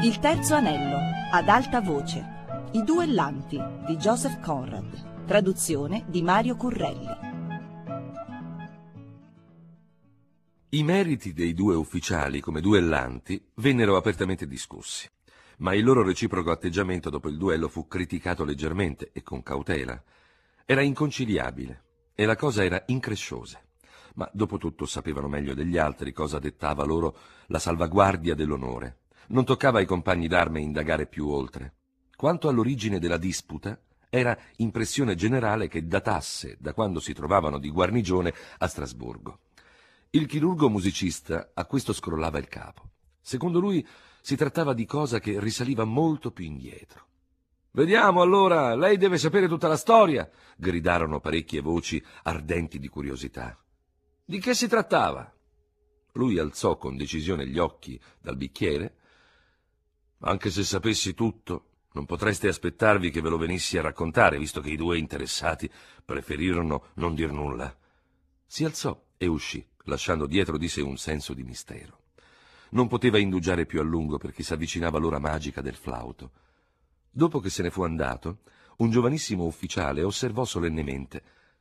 Il terzo anello, ad alta voce. I duellanti di Joseph Conrad. Traduzione di Mario Currelli. I meriti dei due ufficiali come duellanti vennero apertamente discussi, ma il loro reciproco atteggiamento dopo il duello fu criticato leggermente e con cautela. Era inconciliabile e la cosa era incresciosa, ma dopo tutto sapevano meglio degli altri cosa dettava loro la salvaguardia dell'onore. Non toccava ai compagni d'arme indagare più oltre. Quanto all'origine della disputa, era impressione generale che datasse da quando si trovavano di guarnigione a Strasburgo. Il chirurgo musicista a questo scrollava il capo. Secondo lui si trattava di cosa che risaliva molto più indietro. «Vediamo allora, lei deve sapere tutta la storia», gridarono parecchie voci ardenti di curiosità. «Di che si trattava?» Lui alzò con decisione gli occhi dal bicchiere. «Anche se sapessi tutto, non potreste aspettarvi che ve lo venissi a raccontare, visto che i due interessati preferirono non dir nulla». Si alzò e uscì, lasciando dietro di sé un senso di mistero. Non poteva indugiare più a lungo perché s'avvicinava l'ora magica del flauto. Dopo che se ne fu andato, un giovanissimo ufficiale osservò solennemente: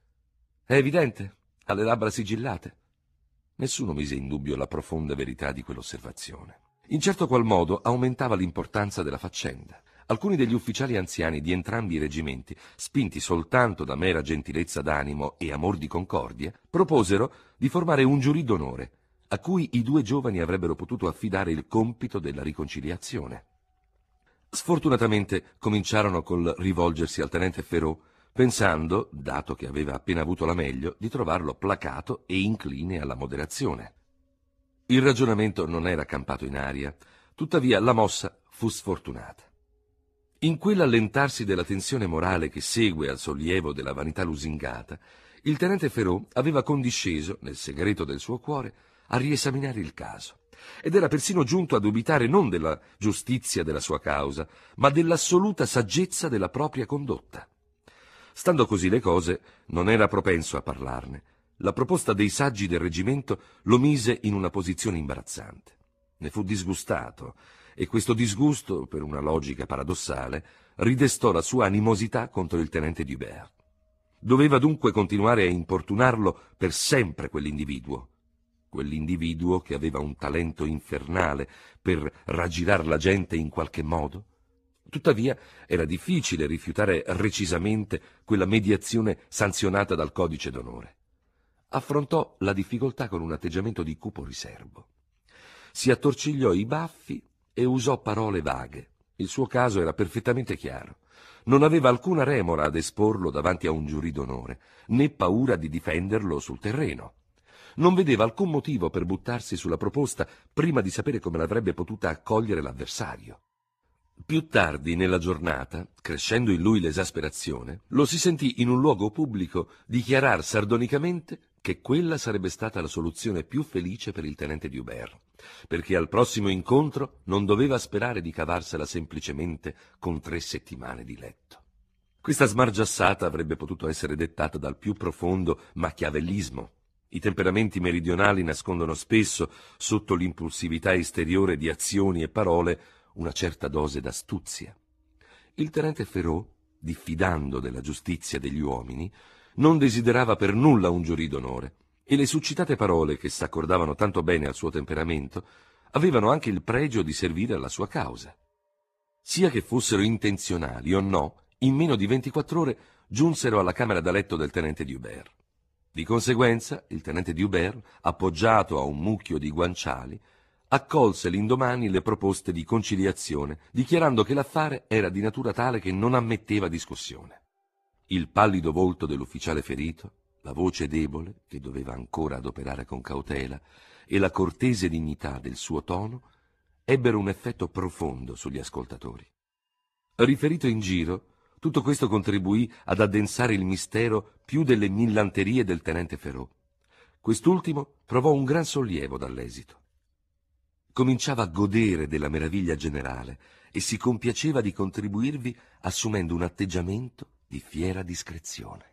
«È evidente, ha le labbra sigillate». Nessuno mise in dubbio la profonda verità di quell'osservazione. In certo qual modo aumentava l'importanza della faccenda. Alcuni degli ufficiali anziani di entrambi i reggimenti, spinti soltanto da mera gentilezza d'animo e amor di concordia, proposero di formare un giurì d'onore, a cui i due giovani avrebbero potuto affidare il compito della riconciliazione. Sfortunatamente cominciarono col rivolgersi al tenente Ferraud, pensando, dato che aveva appena avuto la meglio, di trovarlo placato e incline alla moderazione. Il ragionamento non era campato in aria, tuttavia la mossa fu sfortunata. In quell'allentarsi della tensione morale che segue al sollievo della vanità lusingata, il tenente Ferraud aveva condisceso, nel segreto del suo cuore, a riesaminare il caso, ed era persino giunto a dubitare non della giustizia della sua causa, ma dell'assoluta saggezza della propria condotta. Stando così le cose, non era propenso a parlarne. La proposta dei saggi del reggimento lo mise in una posizione imbarazzante. Ne fu disgustato, e questo disgusto, per una logica paradossale, ridestò la sua animosità contro il tenente Dubert. Doveva dunque continuare a importunarlo per sempre quell'individuo che aveva un talento infernale per raggirar la gente in qualche modo. Tuttavia era difficile rifiutare recisamente quella mediazione sanzionata dal codice d'onore. Affrontò la difficoltà con un atteggiamento di cupo riserbo. Si attorcigliò i baffi e usò parole vaghe. Il suo caso era perfettamente chiaro. Non aveva alcuna remora ad esporlo davanti a un giurì d'onore, né paura di difenderlo sul terreno. Non vedeva alcun motivo per buttarsi sulla proposta prima di sapere come l'avrebbe potuta accogliere l'avversario. Più tardi nella giornata, crescendo in lui l'esasperazione, lo si sentì in un luogo pubblico dichiarar sardonicamente che quella sarebbe stata la soluzione più felice per il tenente Dubert, perché al prossimo incontro non doveva sperare di cavarsela semplicemente con 3 settimane di letto. Questa smargiassata avrebbe potuto essere dettata dal più profondo machiavellismo. I temperamenti meridionali nascondono spesso, sotto l'impulsività esteriore di azioni e parole, una certa dose d'astuzia. Il tenente Ferraud, diffidando della giustizia degli uomini, non desiderava per nulla un giurì d'onore, e le suscitate parole che s'accordavano tanto bene al suo temperamento avevano anche il pregio di servire alla sua causa. Sia che fossero intenzionali o no, in meno di 24 ore giunsero alla camera da letto del tenente Dubert. Di conseguenza, il tenente Dubert, appoggiato a un mucchio di guanciali, accolse l'indomani le proposte di conciliazione, dichiarando che l'affare era di natura tale che non ammetteva discussione. Il pallido volto dell'ufficiale ferito, la voce debole, che doveva ancora adoperare con cautela, e la cortese dignità del suo tono ebbero un effetto profondo sugli ascoltatori. Riferito in giro, tutto questo contribuì ad addensare il mistero più delle millanterie del tenente Ferraud. Quest'ultimo provò un gran sollievo dall'esito. Cominciava a godere della meraviglia generale e si compiaceva di contribuirvi assumendo un atteggiamento di fiera discrezione.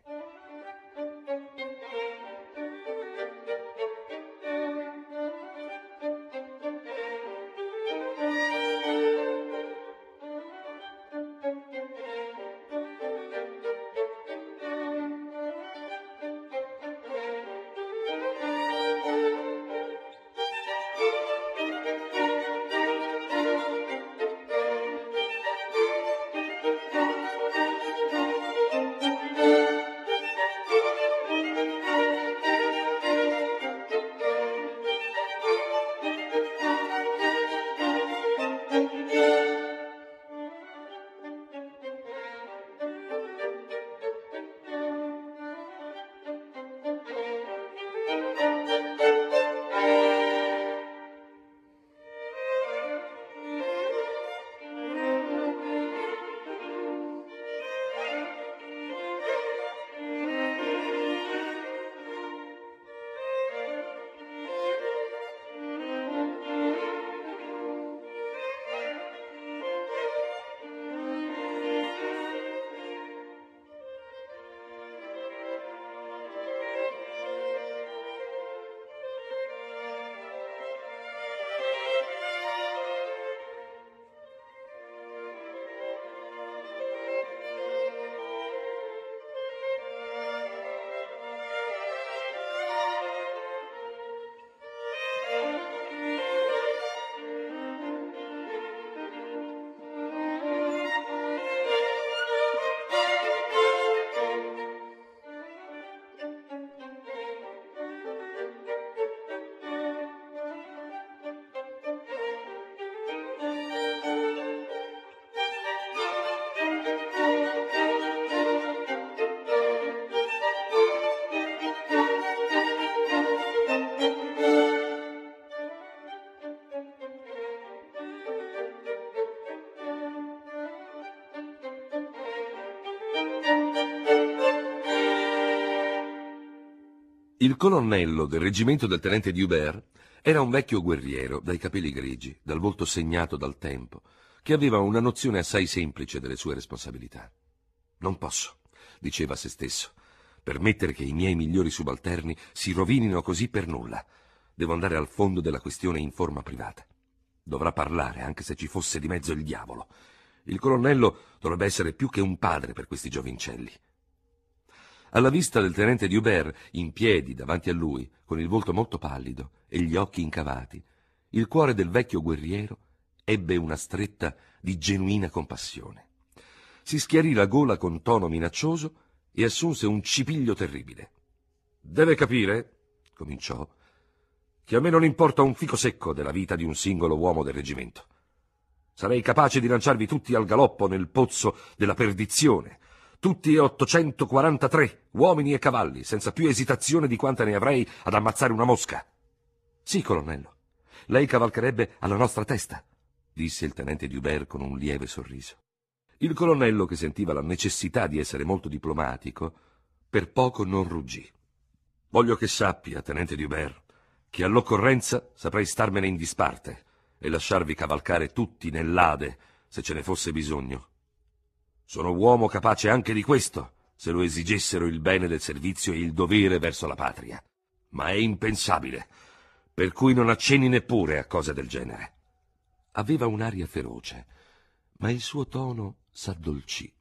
Il colonnello del reggimento del tenente Dubert era un vecchio guerriero dai capelli grigi, dal volto segnato dal tempo, che aveva una nozione assai semplice delle sue responsabilità. «Non posso», diceva a se stesso, «permettere che i miei migliori subalterni si rovinino così per nulla. Devo andare al fondo della questione in forma privata. Dovrà parlare, anche se ci fosse di mezzo il diavolo. Il colonnello dovrebbe essere più che un padre per questi giovincelli». Alla vista del tenente Dubert, in piedi davanti a lui, con il volto molto pallido e gli occhi incavati, il cuore del vecchio guerriero ebbe una stretta di genuina compassione. Si schiarì la gola con tono minaccioso e assunse un cipiglio terribile. «Deve capire», cominciò, «che a me non importa un fico secco della vita di un singolo uomo del reggimento. Sarei capace di lanciarvi tutti al galoppo nel pozzo della perdizione, tutti e 843, uomini e cavalli, senza più esitazione di quanta ne avrei ad ammazzare una mosca». «Sì, colonnello, lei cavalcherebbe alla nostra testa», disse il tenente Dubert con un lieve sorriso. Il colonnello, che sentiva la necessità di essere molto diplomatico, per poco non ruggì. «Voglio che sappia, tenente Dubert, che all'occorrenza saprei starmene in disparte e lasciarvi cavalcare tutti nell'Ade, se ce ne fosse bisogno. Sono uomo capace anche di questo, se lo esigessero il bene del servizio e il dovere verso la patria. Ma è impensabile, per cui non accenni neppure a cose del genere». Aveva un'aria feroce, ma il suo tono s'addolcì.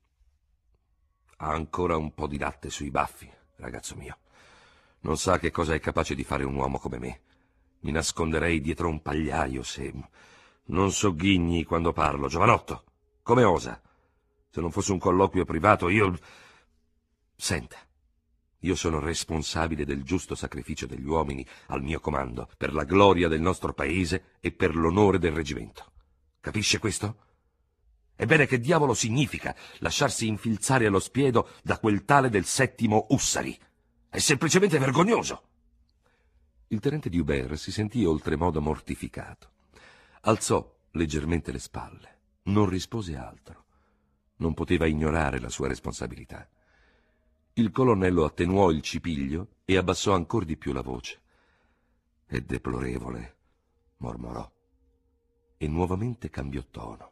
«Ha ancora un po' di latte sui baffi, ragazzo mio. Non sa che cosa è capace di fare un uomo come me. Mi nasconderei dietro un pagliaio se... Non sogghigni quando parlo, giovanotto. Come osa? Se non fosse un colloquio privato, io... Senta, io sono responsabile del giusto sacrificio degli uomini al mio comando, per la gloria del nostro paese e per l'onore del reggimento. Capisce questo? Ebbene, che diavolo significa lasciarsi infilzare allo spiedo da quel tale del 7° Ussari? È semplicemente vergognoso!» Il tenente Dubert si sentì oltremodo mortificato. Alzò leggermente le spalle, non rispose altro. Non poteva ignorare la sua responsabilità. Il colonnello attenuò il cipiglio e abbassò ancor di più la voce. «È deplorevole», mormorò, e nuovamente cambiò tono.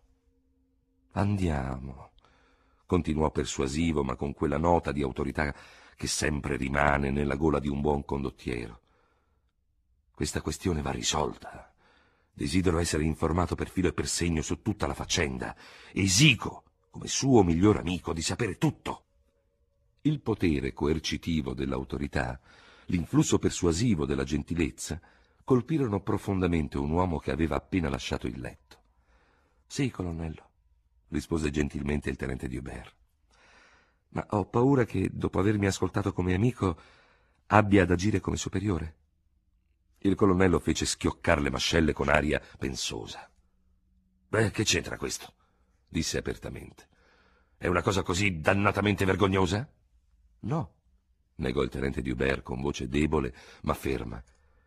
«Andiamo», continuò persuasivo, ma con quella nota di autorità che sempre rimane nella gola di un buon condottiero. «Questa questione va risolta. Desidero essere informato per filo e per segno su tutta la faccenda. Esigo, come suo miglior amico, di sapere tutto». Il potere coercitivo dell'autorità, l'influsso persuasivo della gentilezza, colpirono profondamente un uomo che aveva appena lasciato il letto. «Sì, colonnello», rispose gentilmente il tenente Dubert. «Ma ho paura che, dopo avermi ascoltato come amico, abbia ad agire come superiore». Il colonnello fece schioccar le mascelle con aria pensosa. «Beh, che c'entra questo?» disse apertamente. «È una cosa così dannatamente vergognosa?» «No», negò il tenente Dubert con voce debole ma ferma.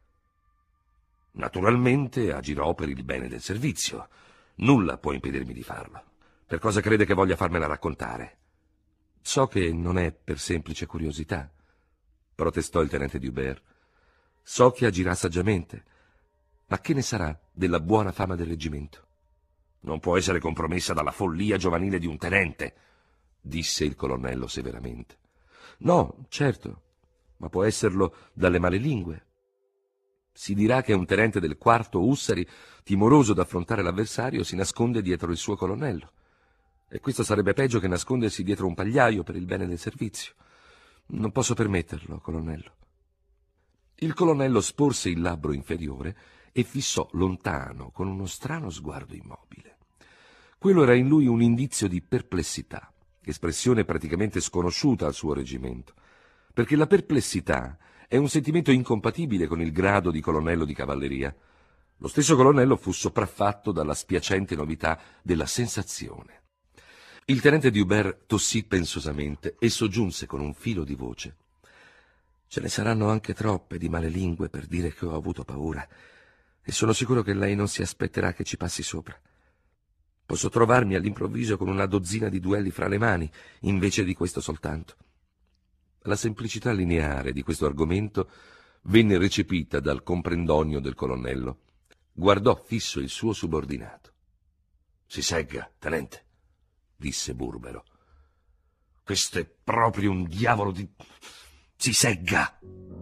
«Naturalmente agirò per il bene del servizio. Nulla può impedirmi di farlo. Per cosa crede che voglia farmela raccontare?» «So che non è per semplice curiosità», protestò il tenente Dubert. «So che agirà saggiamente. Ma che ne sarà della buona fama del reggimento?» «Non può essere compromessa dalla follia giovanile di un tenente», disse il colonnello severamente. «No, certo, ma può esserlo dalle male lingue. Si dirà che un tenente del 4° Ussari, timoroso d'affrontare l'avversario, si nasconde dietro il suo colonnello. E questo sarebbe peggio che nascondersi dietro un pagliaio per il bene del servizio. Non posso permetterlo, colonnello». Il colonnello sporse il labbro inferiore e fissò lontano con uno strano sguardo immobile. Quello era in lui un indizio di perplessità, espressione praticamente sconosciuta al suo reggimento, perché la perplessità è un sentimento incompatibile con il grado di colonnello di cavalleria. Lo stesso colonnello fu sopraffatto dalla spiacente novità della sensazione. Il tenente Dubert tossì pensosamente e soggiunse con un filo di voce: «Ce ne saranno anche troppe di male lingue per dire che ho avuto paura, e sono sicuro che lei non si aspetterà che ci passi sopra. Posso trovarmi all'improvviso con una dozzina di duelli fra le mani, invece di questo soltanto. La semplicità lineare di questo argomento venne recepita dal comprendonio del colonnello. Guardò fisso il suo subordinato. «Si segga, tenente», disse burbero. «Questo è proprio un diavolo di... Si segga!»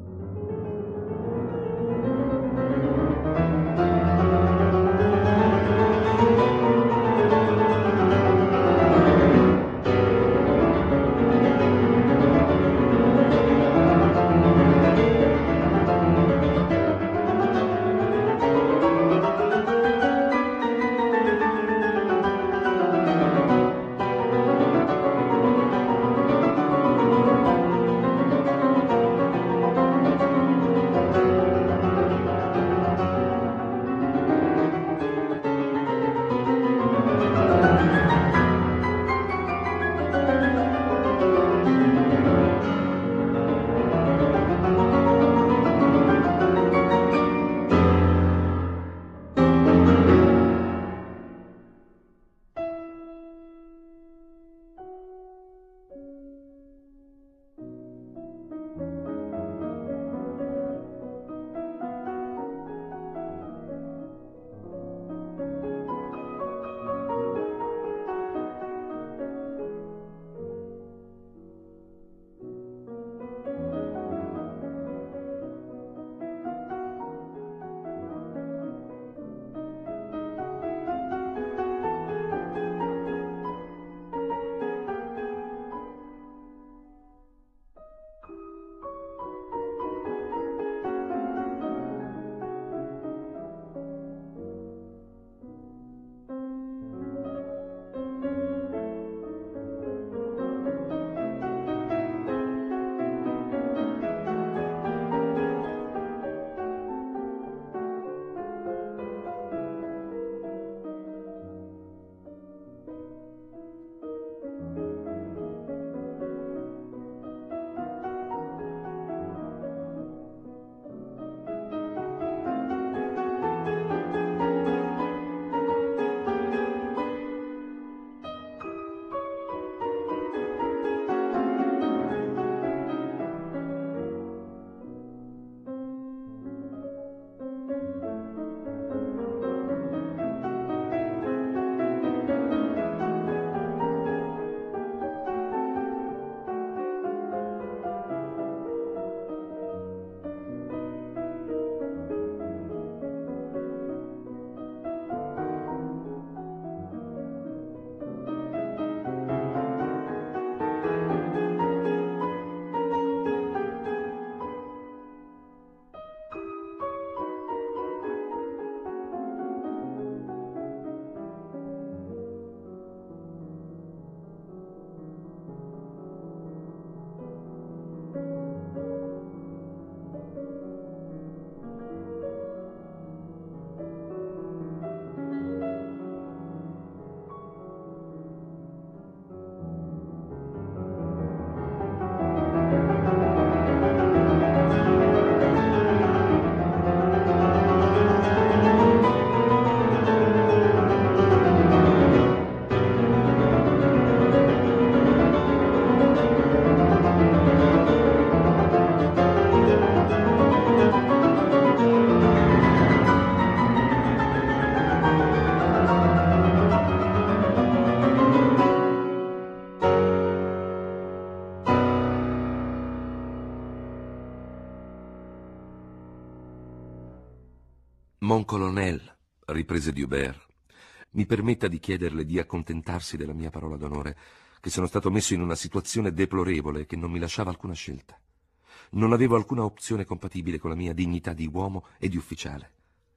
«Mon colonel», riprese D'Hubert, «mi permetta di chiederle di accontentarsi della mia parola d'onore, che sono stato messo in una situazione deplorevole che non mi lasciava alcuna scelta. Non avevo alcuna opzione compatibile con la mia dignità di uomo e di ufficiale.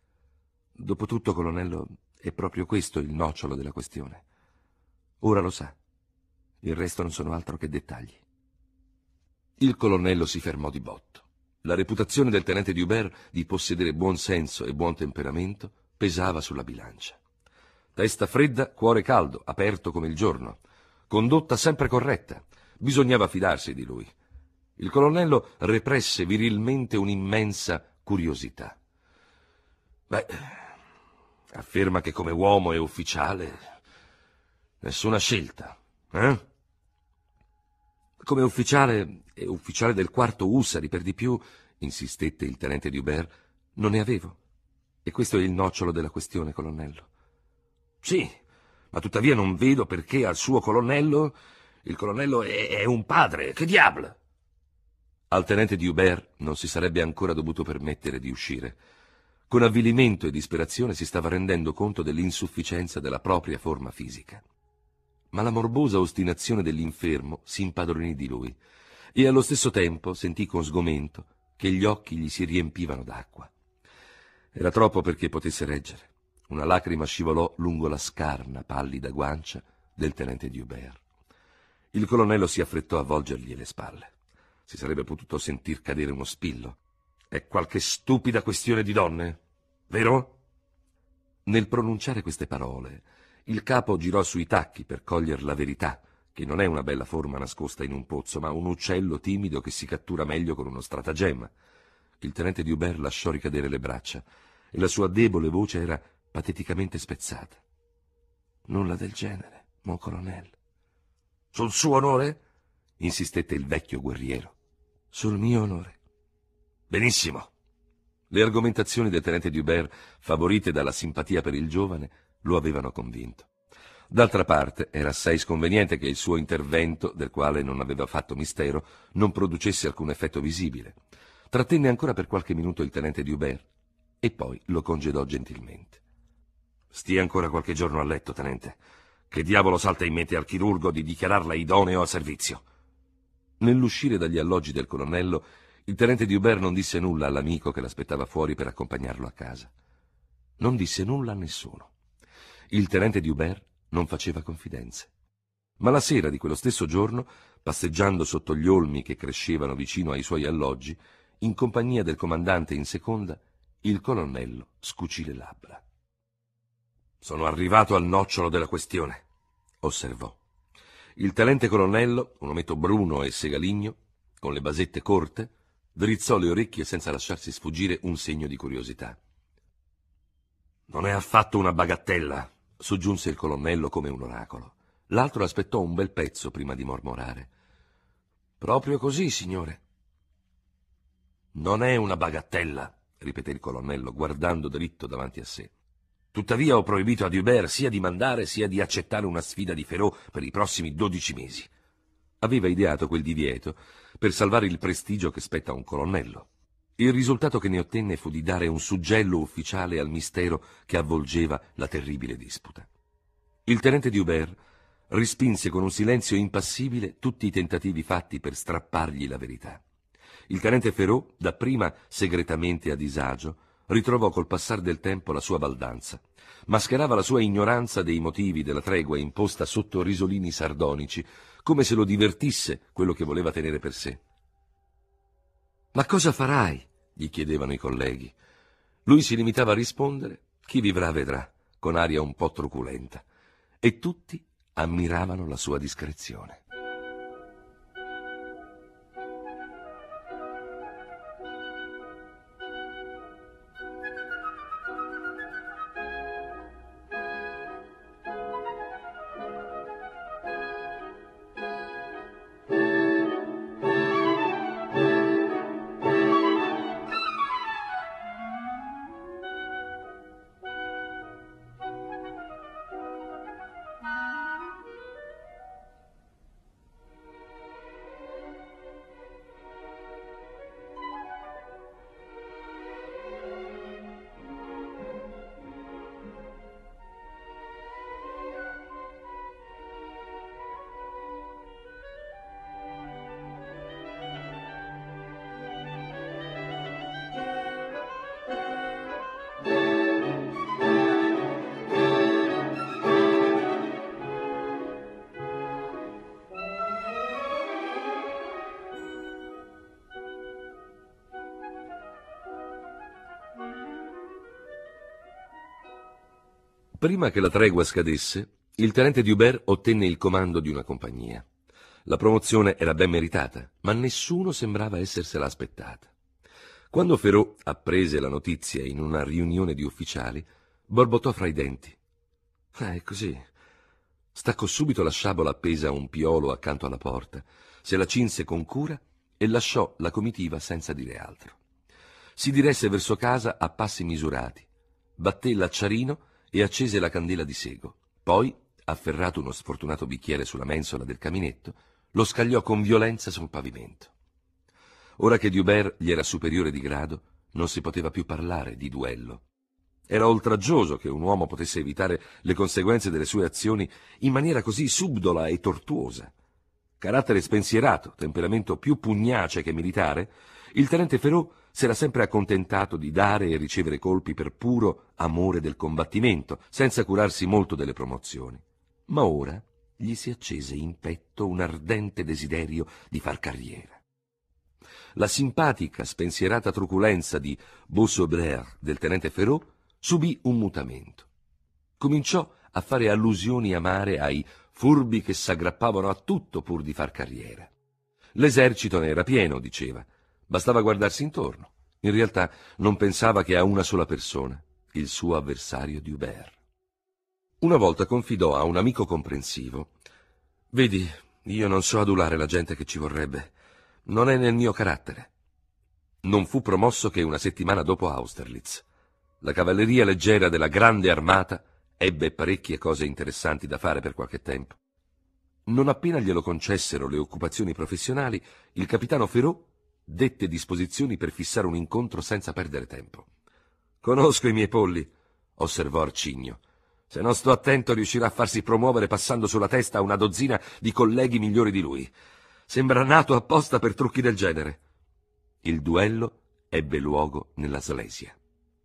Dopotutto, colonnello, è proprio questo il nocciolo della questione. Ora lo sa. Il resto non sono altro che dettagli». Il colonnello si fermò di botto. La reputazione del tenente D'Hubert di possedere buon senso e buon temperamento pesava sulla bilancia. Testa fredda, cuore caldo, aperto come il giorno. Condotta sempre corretta. Bisognava fidarsi di lui. Il colonnello represse virilmente un'immensa curiosità. «Beh, afferma che come uomo e ufficiale nessuna scelta, eh?» Come ufficiale e ufficiale del quarto Ussari, per di più, insistette il tenente Dubert, non ne avevo. E questo è il nocciolo della questione, colonnello. Sì, ma tuttavia non vedo perché al suo colonnello... Il colonnello è un padre, che diavolo! Al tenente Dubert non si sarebbe ancora dovuto permettere di uscire. Con avvilimento e disperazione si stava rendendo conto dell'insufficienza della propria forma fisica. Ma la morbosa ostinazione dell'infermo si impadronì di lui e allo stesso tempo sentì con sgomento che gli occhi gli si riempivano d'acqua. Era troppo perché potesse reggere. Una lacrima scivolò lungo la scarna, pallida guancia del tenente Dubert. Il colonnello si affrettò a volgergli le spalle. Si sarebbe potuto sentir cadere uno spillo. È qualche stupida questione di donne, vero? Nel pronunciare queste parole, il capo girò sui tacchi per cogliere la verità, che non è una bella forma nascosta in un pozzo, ma un uccello timido che si cattura meglio con uno stratagemma. Il tenente Dubert lasciò ricadere le braccia e la sua debole voce era pateticamente spezzata. Nulla del genere, mon colonnello. Sul suo onore? Insistette il vecchio guerriero. Sul mio onore. Benissimo. Le argomentazioni del tenente Dubert, favorite dalla simpatia per il giovane, lo avevano convinto. D'altra parte, era assai sconveniente che il suo intervento, del quale non aveva fatto mistero, non producesse alcun effetto visibile. Trattenne ancora per qualche minuto il tenente Dubert e poi lo congedò gentilmente. Stia ancora qualche giorno a letto, tenente. Che diavolo salta in mente al chirurgo di dichiararla idoneo a servizio? Nell'uscire dagli alloggi del colonnello, il tenente Dubert non disse nulla all'amico che l'aspettava fuori per accompagnarlo a casa. Non disse nulla a nessuno. Il tenente Dubert non faceva confidenze. Ma la sera di quello stesso giorno, passeggiando sotto gli olmi che crescevano vicino ai suoi alloggi, in compagnia del comandante in seconda, il colonnello scucì le labbra. «Sono arrivato al nocciolo della questione», osservò. Il tenente colonnello, un ometto bruno e segaligno, con le basette corte, drizzò le orecchie senza lasciarsi sfuggire un segno di curiosità. «Non è affatto una bagattella», soggiunse il colonnello come un oracolo. L'altro aspettò un bel pezzo prima di mormorare. «Proprio così, signore». «Non è una bagattella», ripeté il colonnello, guardando dritto davanti a sé. «Tuttavia ho proibito a Dubert sia di mandare sia di accettare una sfida di Ferraud per i prossimi 12 mesi». Aveva ideato quel divieto per salvare il prestigio che spetta a un colonnello. Il risultato che ne ottenne fu di dare un suggello ufficiale al mistero che avvolgeva la terribile disputa. Il tenente Dubert respinse con un silenzio impassibile tutti i tentativi fatti per strappargli la verità. Il tenente Ferraud, dapprima segretamente a disagio, ritrovò col passar del tempo la sua baldanza. Mascherava la sua ignoranza dei motivi della tregua imposta sotto risolini sardonici, come se lo divertisse quello che voleva tenere per sé. «Ma cosa farai?» gli chiedevano i colleghi. Lui si limitava a rispondere: «Chi vivrà vedrà», con aria un po' truculenta. E tutti ammiravano la sua discrezione. Prima che la tregua scadesse, il tenente Dubert ottenne il comando di una compagnia. La promozione era ben meritata, ma nessuno sembrava essersela aspettata. Quando Ferraud apprese la notizia in una riunione di ufficiali, borbottò fra i denti. È così. Staccò subito la sciabola appesa a un piolo accanto alla porta, se la cinse con cura e lasciò la comitiva senza dire altro. Si diresse verso casa a passi misurati, batté l'acciarino e accese la candela di sego. Poi, afferrato uno sfortunato bicchiere sulla mensola del caminetto, lo scagliò con violenza sul pavimento. Ora che D'Hubert gli era superiore di grado, non si poteva più parlare di duello. Era oltraggioso che un uomo potesse evitare le conseguenze delle sue azioni in maniera così subdola e tortuosa. Carattere spensierato, temperamento più pugnace che militare, il tenente Ferraud s'era sempre accontentato di dare e ricevere colpi per puro amore del combattimento, senza curarsi molto delle promozioni. Ma ora gli si accese in petto un ardente desiderio di far carriera. La simpatica, spensierata truculenza di Beau-Sabreur del tenente Ferraud subì un mutamento. Cominciò a fare allusioni amare ai furbi che s'aggrappavano a tutto pur di far carriera. L'esercito ne era pieno, diceva. Bastava guardarsi intorno. In realtà non pensava che a una sola persona, il suo avversario D'Hubert. Una volta confidò a un amico comprensivo: «Vedi, io non so adulare la gente che ci vorrebbe. Non è nel mio carattere». Non fu promosso che una settimana dopo Austerlitz. La cavalleria leggera della grande armata ebbe parecchie cose interessanti da fare per qualche tempo. Non appena glielo concessero le occupazioni professionali, il capitano Ferraud dette disposizioni per fissare un incontro senza perdere tempo. «Conosco i miei polli», osservò Arcigno. «Se non sto attento riuscirà a farsi promuovere passando sulla testa a una dozzina di colleghi migliori di lui. Sembra nato apposta per trucchi del genere». Il duello ebbe luogo nella Slesia.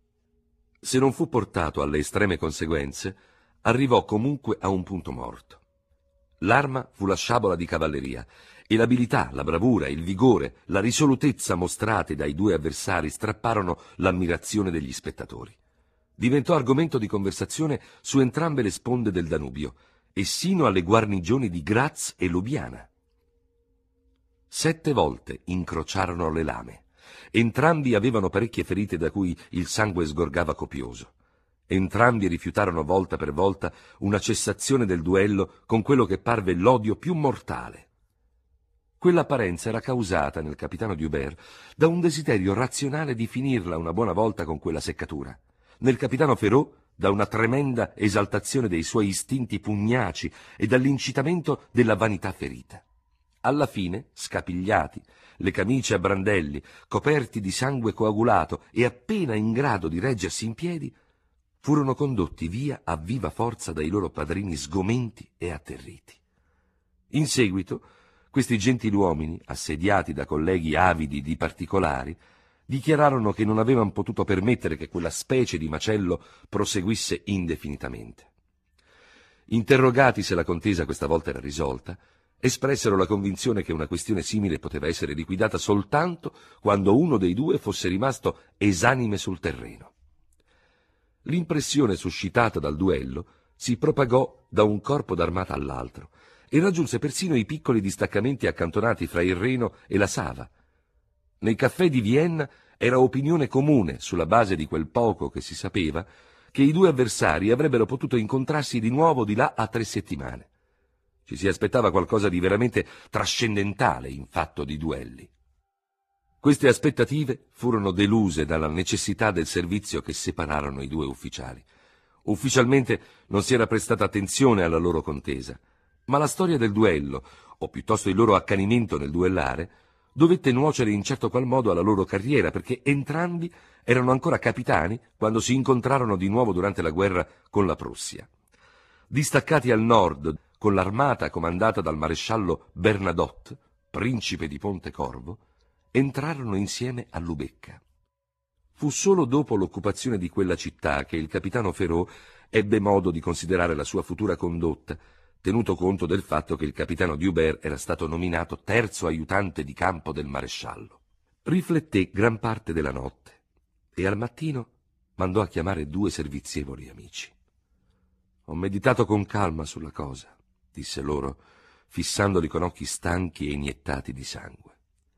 Se non fu portato alle estreme conseguenze, arrivò comunque a un punto morto. L'arma fu la sciabola di cavalleria e l'abilità, la bravura, il vigore, la risolutezza mostrate dai due avversari strapparono l'ammirazione degli spettatori. Diventò argomento di conversazione su entrambe le sponde del Danubio e sino alle guarnigioni di Graz e Lubiana. 7 volte incrociarono le lame. Entrambi avevano parecchie ferite da cui il sangue sgorgava copioso. Entrambi rifiutarono volta per volta una cessazione del duello con quello che parve l'odio più mortale. Quell'apparenza era causata nel capitano D'Hubert da un desiderio razionale di finirla una buona volta con quella seccatura. Nel capitano Ferraud da una tremenda esaltazione dei suoi istinti pugnaci e dall'incitamento della vanità ferita. Alla fine, scapigliati, le camicie a brandelli, coperti di sangue coagulato e appena in grado di reggersi in piedi, furono condotti via a viva forza dai loro padrini sgomenti e atterriti. In seguito, questi gentiluomini, assediati da colleghi avidi di particolari, dichiararono che non avevano potuto permettere che quella specie di macello proseguisse indefinitamente. Interrogati se la contesa questa volta era risolta, espressero la convinzione che una questione simile poteva essere liquidata soltanto quando uno dei due fosse rimasto esanime sul terreno. L'impressione suscitata dal duello si propagò da un corpo d'armata all'altro e raggiunse persino i piccoli distaccamenti accantonati fra il Reno e la Sava. Nei caffè di Vienna era opinione comune, sulla base di quel poco che si sapeva, che i due avversari avrebbero potuto incontrarsi di nuovo di là a 3 settimane. Ci si aspettava qualcosa di veramente trascendentale in fatto di duelli. Queste aspettative furono deluse dalla necessità del servizio che separarono i due ufficiali. Ufficialmente non si era prestata attenzione alla loro contesa, ma la storia del duello, o piuttosto il loro accanimento nel duellare, dovette nuocere in certo qual modo alla loro carriera, perché entrambi erano ancora capitani quando si incontrarono di nuovo durante la guerra con la Prussia. Distaccati al nord, con l'armata comandata dal maresciallo Bernadotte, principe di Pontecorvo, entrarono insieme a Lubecca. Fu solo dopo l'occupazione di quella città che il capitano Ferraud ebbe modo di considerare la sua futura condotta, tenuto conto del fatto che il capitano D'Hubert era stato nominato terzo aiutante di campo del maresciallo. Rifletté gran parte della notte e al mattino mandò a chiamare 2 servizievoli amici. «Ho meditato con calma sulla cosa», disse loro, fissandoli con occhi stanchi e iniettati di sangue.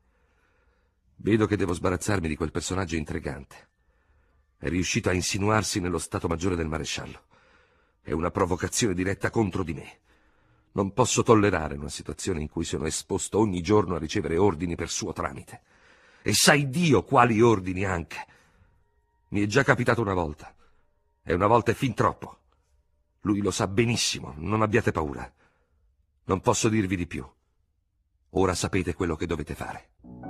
«Vedo che devo sbarazzarmi di quel personaggio intrigante. È riuscito a insinuarsi nello stato maggiore del maresciallo. È una provocazione diretta contro di me. Non posso tollerare una situazione in cui sono esposto ogni giorno a ricevere ordini per suo tramite. E sai Dio quali ordini anche. Mi è già capitato una volta. E una volta è fin troppo. Lui lo sa benissimo, non abbiate paura. Non posso dirvi di più. Ora sapete quello che dovete fare.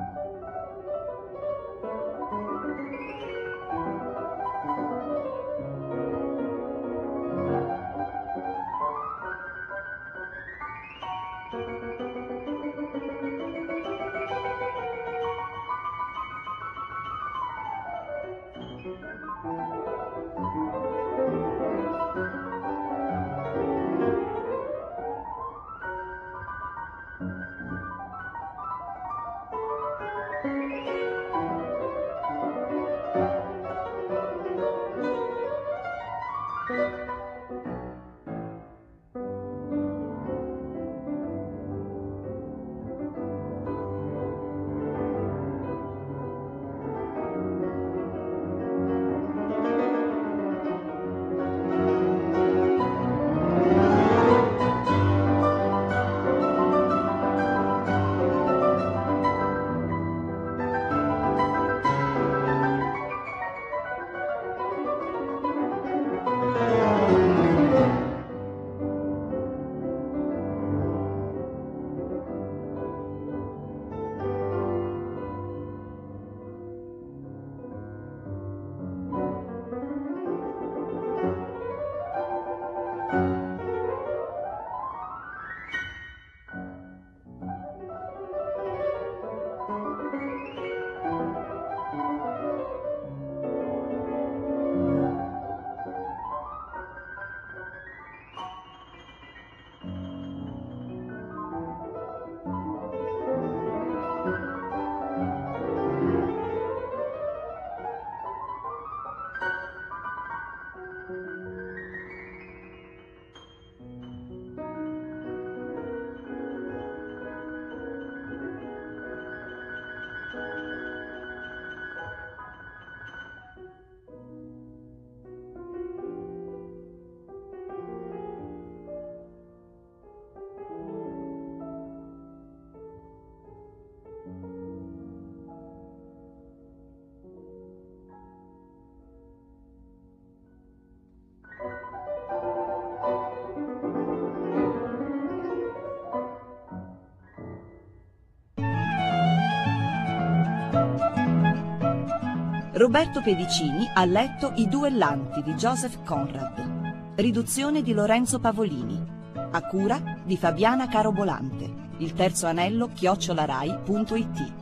Roberto Pedicini ha letto I duellanti di Joseph Conrad. Riduzione di Lorenzo Pavolini. A cura di Fabiana Carobolante. Il terzo anello @rai.it